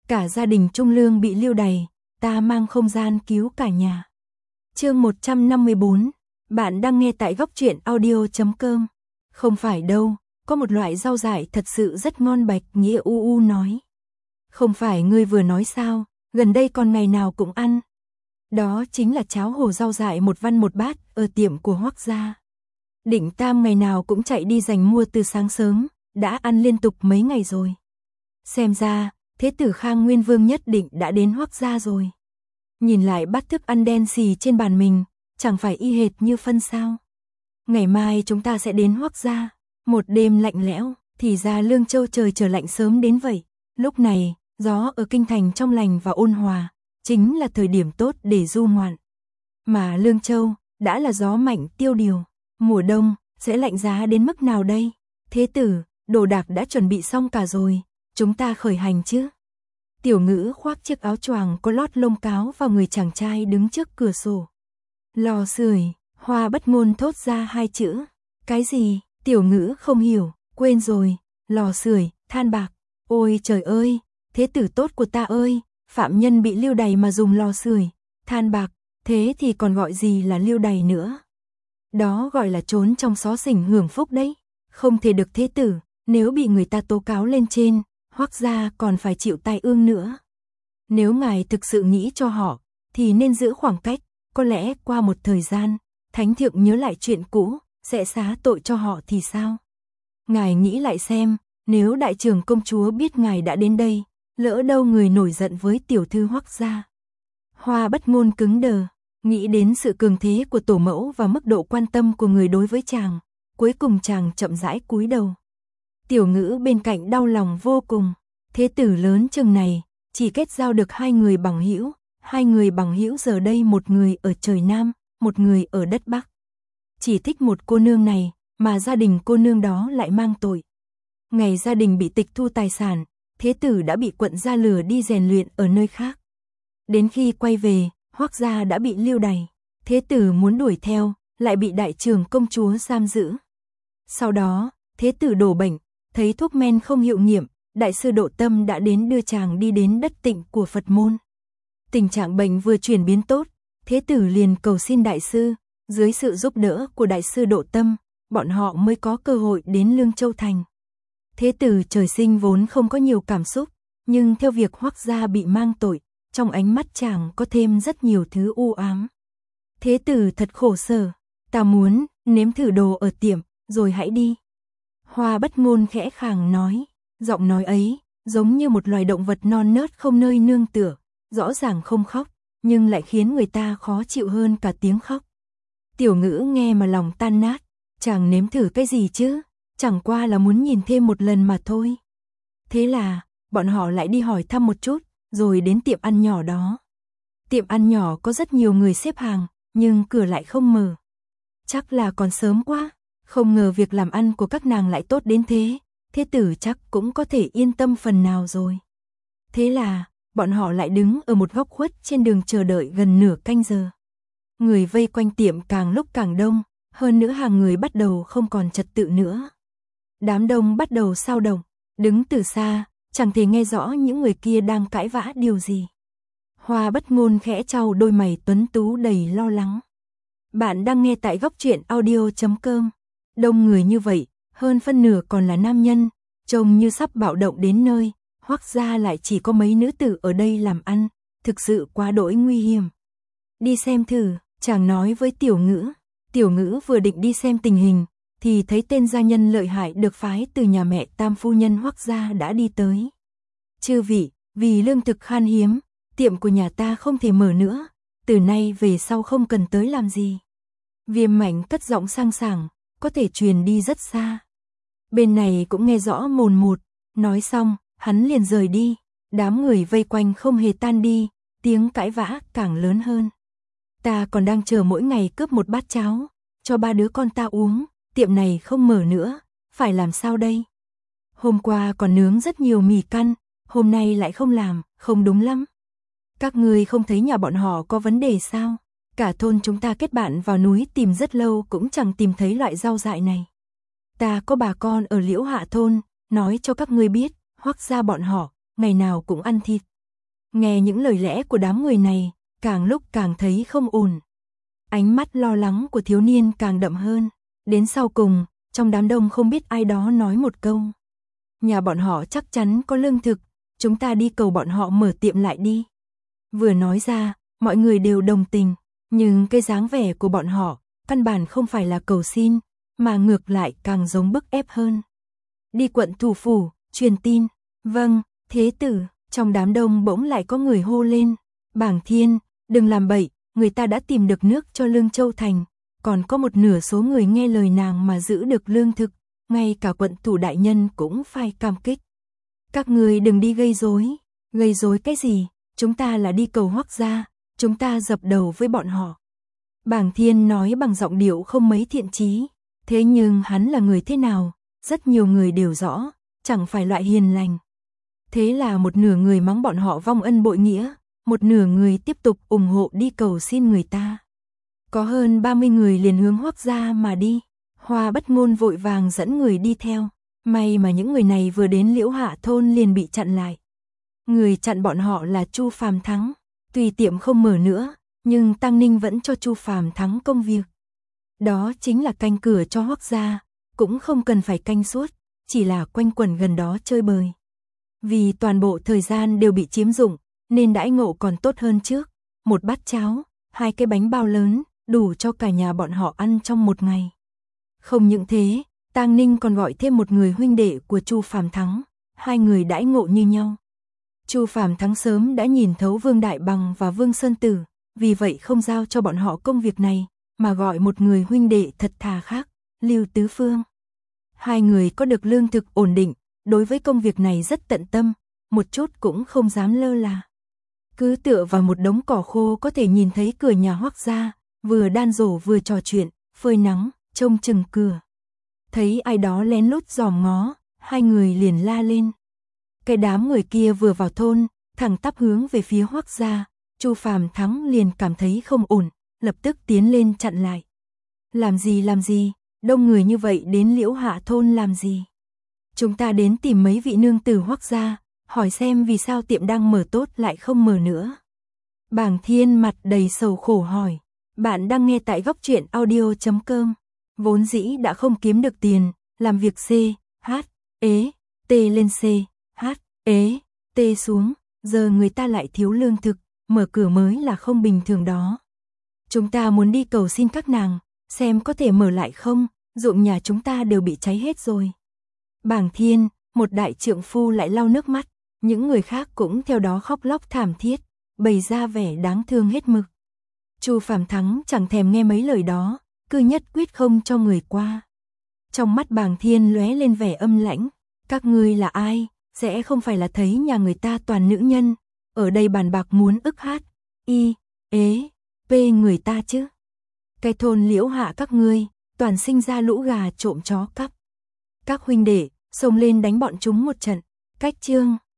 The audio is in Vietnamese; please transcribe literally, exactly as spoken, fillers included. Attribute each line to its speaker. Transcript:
Speaker 1: cả gia đình Trung Lương bị lưu đày, ta mang không gian cứu cả nhà. Chương một trăm năm mươi bốn, bạn đang nghe tại góc truyện audio chấm com. Không phải đâu, có một loại rau dại thật sự rất ngon, Bạch Nghĩa u u nói. Không phải ngươi vừa nói sao, gần đây còn ngày nào cũng ăn. Đó chính là cháo hồ rau dại một văn một bát ở tiệm của Hoắc gia. Định Tam ngày nào cũng chạy đi giành mua từ sáng sớm, đã ăn liên tục mấy ngày rồi. Xem ra, Thế tử Khang Nguyên Vương nhất định đã đến Hoắc gia rồi. Nhìn lại bát thức ăn đen xì trên bàn mình, chẳng phải y hệt như phân sao. Ngày mai chúng ta sẽ đến Hoắc gia. Một đêm lạnh lẽo, thì ra Lương Châu trời trở lạnh sớm đến vậy. Lúc này, gió ở kinh thành trong lành và ôn hòa, chính là thời điểm tốt để du ngoạn. Mà Lương Châu, đã là gió mạnh tiêu điều. Mùa đông, sẽ lạnh giá đến mức nào đây? Thế tử, đồ đạc đã chuẩn bị xong cả rồi, chúng ta khởi hành chứ? Tiểu Ngữ khoác chiếc áo choàng có lót lông cáo vào người chàng trai đứng trước cửa sổ. Lò sưởi, Hoa Bất Ngôn thốt ra hai chữ. Cái gì? Tiểu Ngữ không hiểu, quên rồi, lò sưởi, than bạc. Ôi trời ơi, thế tử tốt của ta ơi, phạm nhân bị lưu đày mà dùng lò sưởi, than bạc, thế thì còn gọi gì là lưu đày nữa? Đó gọi là trốn trong xó xỉnh hưởng phúc đấy. Không thể được thế tử, nếu bị người ta tố cáo lên trên, Hoắc gia còn phải chịu tai ương nữa. Nếu ngài thực sự nghĩ cho họ, thì nên giữ khoảng cách, có lẽ qua một thời gian, thánh thượng nhớ lại chuyện cũ, sẽ xá tội cho họ thì sao? Ngài nghĩ lại xem, nếu đại trưởng công chúa biết ngài đã đến đây, lỡ đâu người nổi giận với tiểu thư Hoắc gia. Hoa Bất Ngôn cứng đờ, nghĩ đến sự cường thế của tổ mẫu và mức độ quan tâm của người đối với chàng, cuối cùng chàng chậm rãi cúi đầu. Tiểu Ngữ bên cạnh đau lòng vô cùng, thế tử lớn chừng này, chỉ kết giao được hai người bằng hữu, hai người bằng hữu giờ đây một người ở trời Nam, một người ở đất Bắc. Chỉ thích một cô nương này, mà gia đình cô nương đó lại mang tội. Ngày gia đình bị tịch thu tài sản, thế tử đã bị quận gia lừa đi rèn luyện ở nơi khác. Đến khi quay về, Hoắc gia đã bị lưu đày, thế tử muốn đuổi theo, lại bị đại trưởng công chúa giam giữ. Sau đó, thế tử đổ bệnh, thấy thuốc men không hiệu nghiệm, đại sư Độ Tâm đã đến đưa chàng đi đến đất Tịnh của Phật môn. Tình trạng bệnh vừa chuyển biến tốt, thế tử liền cầu xin đại sư, dưới sự giúp đỡ của đại sư Độ Tâm, bọn họ mới có cơ hội đến Lương Châu thành. Thế tử trời sinh vốn không có nhiều cảm xúc, nhưng theo việc Hoắc gia bị mang tội, trong ánh mắt chàng có thêm rất nhiều thứ u ám. Thế tử thật khổ sở, ta muốn nếm thử đồ ở tiệm, rồi hãy đi. Hoa Bất Ngôn khẽ khàng nói, giọng nói ấy giống như một loài động vật non nớt không nơi nương tựa, rõ ràng không khóc, nhưng lại khiến người ta khó chịu hơn cả tiếng khóc. Tiểu Ngữ nghe mà lòng tan nát, chàng nếm thử cái gì chứ, chẳng qua là muốn nhìn thêm một lần mà thôi. Thế là, bọn họ lại đi hỏi thăm một chút, rồi đến tiệm ăn nhỏ đó. Tiệm ăn nhỏ có rất nhiều người xếp hàng, nhưng cửa lại không mở. Chắc là còn sớm quá, không ngờ việc làm ăn của các nàng lại tốt đến thế, thế tử chắc cũng có thể yên tâm phần nào rồi. Thế là, bọn họ lại đứng ở một góc khuất trên đường chờ đợi gần nửa canh giờ. Người vây quanh tiệm càng lúc càng đông, hơn nữa hàng người bắt đầu không còn trật tự nữa. Đám đông bắt đầu xao động, đứng từ xa, chẳng thể nghe rõ những người kia đang cãi vã điều gì. Hoa Bất Ngôn khẽ chau đôi mày tuấn tú đầy lo lắng. Bạn đang nghe tại góc truyện audio chấm com. Đông người như vậy, hơn phân nửa còn là nam nhân, trông như sắp bạo động đến nơi, Hoắc gia lại chỉ có mấy nữ tử ở đây làm ăn, thực sự quá đỗi nguy hiểm. Đi xem thử, chàng nói với Tiểu Ngữ. Tiểu Ngữ vừa định đi xem tình hình, thì thấy tên gia nhân lợi hại được phái từ nhà mẹ Tam phu nhân Hoắc gia đã đi tới. Chư vị, vì lương thực khan hiếm, tiệm của nhà ta không thể mở nữa, từ nay về sau không cần tới làm gì. Viêm Mạnh cất giọng sang sảng, có thể truyền đi rất xa. Bên này cũng nghe rõ mồn một, nói xong, hắn liền rời đi, đám người vây quanh không hề tan đi, tiếng cãi vã càng lớn hơn. Ta còn đang chờ mỗi ngày cướp một bát cháo, cho ba đứa con ta uống, tiệm này không mở nữa, phải làm sao đây? Hôm qua còn nướng rất nhiều mì căn, hôm nay lại không làm, không đúng lắm. Các ngươi không thấy nhà bọn họ có vấn đề sao? Cả thôn chúng ta kết bạn vào núi tìm rất lâu cũng chẳng tìm thấy loại rau dại này. Ta có bà con ở Liễu Hạ thôn, nói cho các ngươi biết, Hoắc gia bọn họ, ngày nào cũng ăn thịt, Nghe những lời lẽ của đám người này, càng lúc càng thấy không ổn. Ánh mắt lo lắng của thiếu niên càng đậm hơn. Đến sau cùng, trong đám đông không biết ai đó nói một câu. Nhà bọn họ chắc chắn có lương thực, chúng ta đi cầu bọn họ mở tiệm lại đi. Vừa nói ra, mọi người đều đồng tình, nhưng cái dáng vẻ của bọn họ, căn bản không phải là cầu xin, mà ngược lại càng giống bức ép hơn. Đi quận thủ phủ, truyền tin. Vâng, thế tử. Trong đám đông bỗng lại có người hô lên. Bảng Thiên, đừng làm bậy, người ta đã tìm được nước cho Lương Châu Thành. Còn có một nửa số người nghe lời nàng mà giữ được lương thực. Ngay cả quận thủ đại nhân cũng phải cảm kích. Các người đừng đi gây rối. Gây rối cái gì? Chúng ta là đi cầu Hoắc gia, chúng ta dập đầu với bọn họ. Bảng Thiên nói bằng giọng điệu không mấy thiện chí. Thế nhưng hắn là người thế nào? Rất nhiều người đều rõ, chẳng phải loại hiền lành. Thế là một nửa người mắng bọn họ vong ân bội nghĩa, một nửa người tiếp tục ủng hộ đi cầu xin người ta. Có hơn ba mươi người liền hướng Hoắc gia mà đi. Hoa Bất Ngôn vội vàng dẫn người đi theo. May mà những người này vừa đến Liễu Hạ thôn liền bị chặn lại. Người chặn bọn họ là Chu Phàm Thắng. Tuy tiệm không mở nữa, nhưng Tăng Ninh vẫn cho Chu Phàm Thắng công việc. Đó chính là canh cửa cho Hoắc gia, cũng không cần phải canh suốt, chỉ là quanh quẩn gần đó chơi bời. Vì toàn bộ thời gian đều bị chiếm dụng, nên đãi ngộ còn tốt hơn trước. Một bát cháo, hai cái bánh bao lớn, đủ cho cả nhà bọn họ ăn trong một ngày. Không những thế, Tang Ninh còn gọi thêm một người huynh đệ của Chu Phàm Thắng, hai người đãi ngộ như nhau. Chu Phàm Thắng sớm đã nhìn thấu Vương Đại Bằng và Vương Sơn Tử, vì vậy không giao cho bọn họ công việc này, mà gọi một người huynh đệ thật thà khác, Lưu Tứ Phương. Hai người có được lương thực ổn định, đối với công việc này rất tận tâm, một chút cũng không dám lơ là. Cứ tựa vào một đống cỏ khô có thể nhìn thấy cửa nhà Hoắc gia, vừa đan rổ vừa trò chuyện, phơi nắng, trông chừng cửa. Thấy ai đó lén lút dòm ngó, hai người liền la lên. Cái đám người kia vừa vào thôn, thẳng tắp hướng về phía Hoắc gia, Chu Phàm Thắng liền cảm thấy không ổn, lập tức tiến lên chặn lại. Làm gì làm gì, đông người như vậy đến Liễu Hạ thôn làm gì? Chúng ta đến tìm mấy vị nương tử Hoắc gia, hỏi xem vì sao tiệm đang mở tốt lại không mở nữa. Bảng Thiên mặt đầy sầu khổ hỏi. Bạn đang nghe tại góc truyện audio chấm com. Vốn dĩ đã không kiếm được tiền, làm việc C, H, ế, T lên C, H, ế, T xuống, giờ người ta lại thiếu lương thực, mở cửa mới là không bình thường đó. Chúng ta muốn đi cầu xin các nàng, xem có thể mở lại không, ruộng nhà chúng ta đều bị cháy hết rồi. Bảng Thiên, một đại trượng phu lại lau nước mắt, những người khác cũng theo đó khóc lóc thảm thiết, bày ra vẻ đáng thương hết mực. Chu Phàm Thắng chẳng thèm nghe mấy lời đó, cứ nhất quyết không cho người qua. Trong mắt Bàng Thiên lóe lên vẻ âm lãnh, các ngươi là ai, sẽ không phải là thấy nhà người ta toàn nữ nhân, ở đây bàn bạc muốn ức hát, y, ế, p người ta chứ. Cái thôn Liễu Hạ các ngươi, toàn sinh ra lũ gà trộm chó cắp. Các huynh đệ, xông lên đánh bọn chúng một trận, cách chương.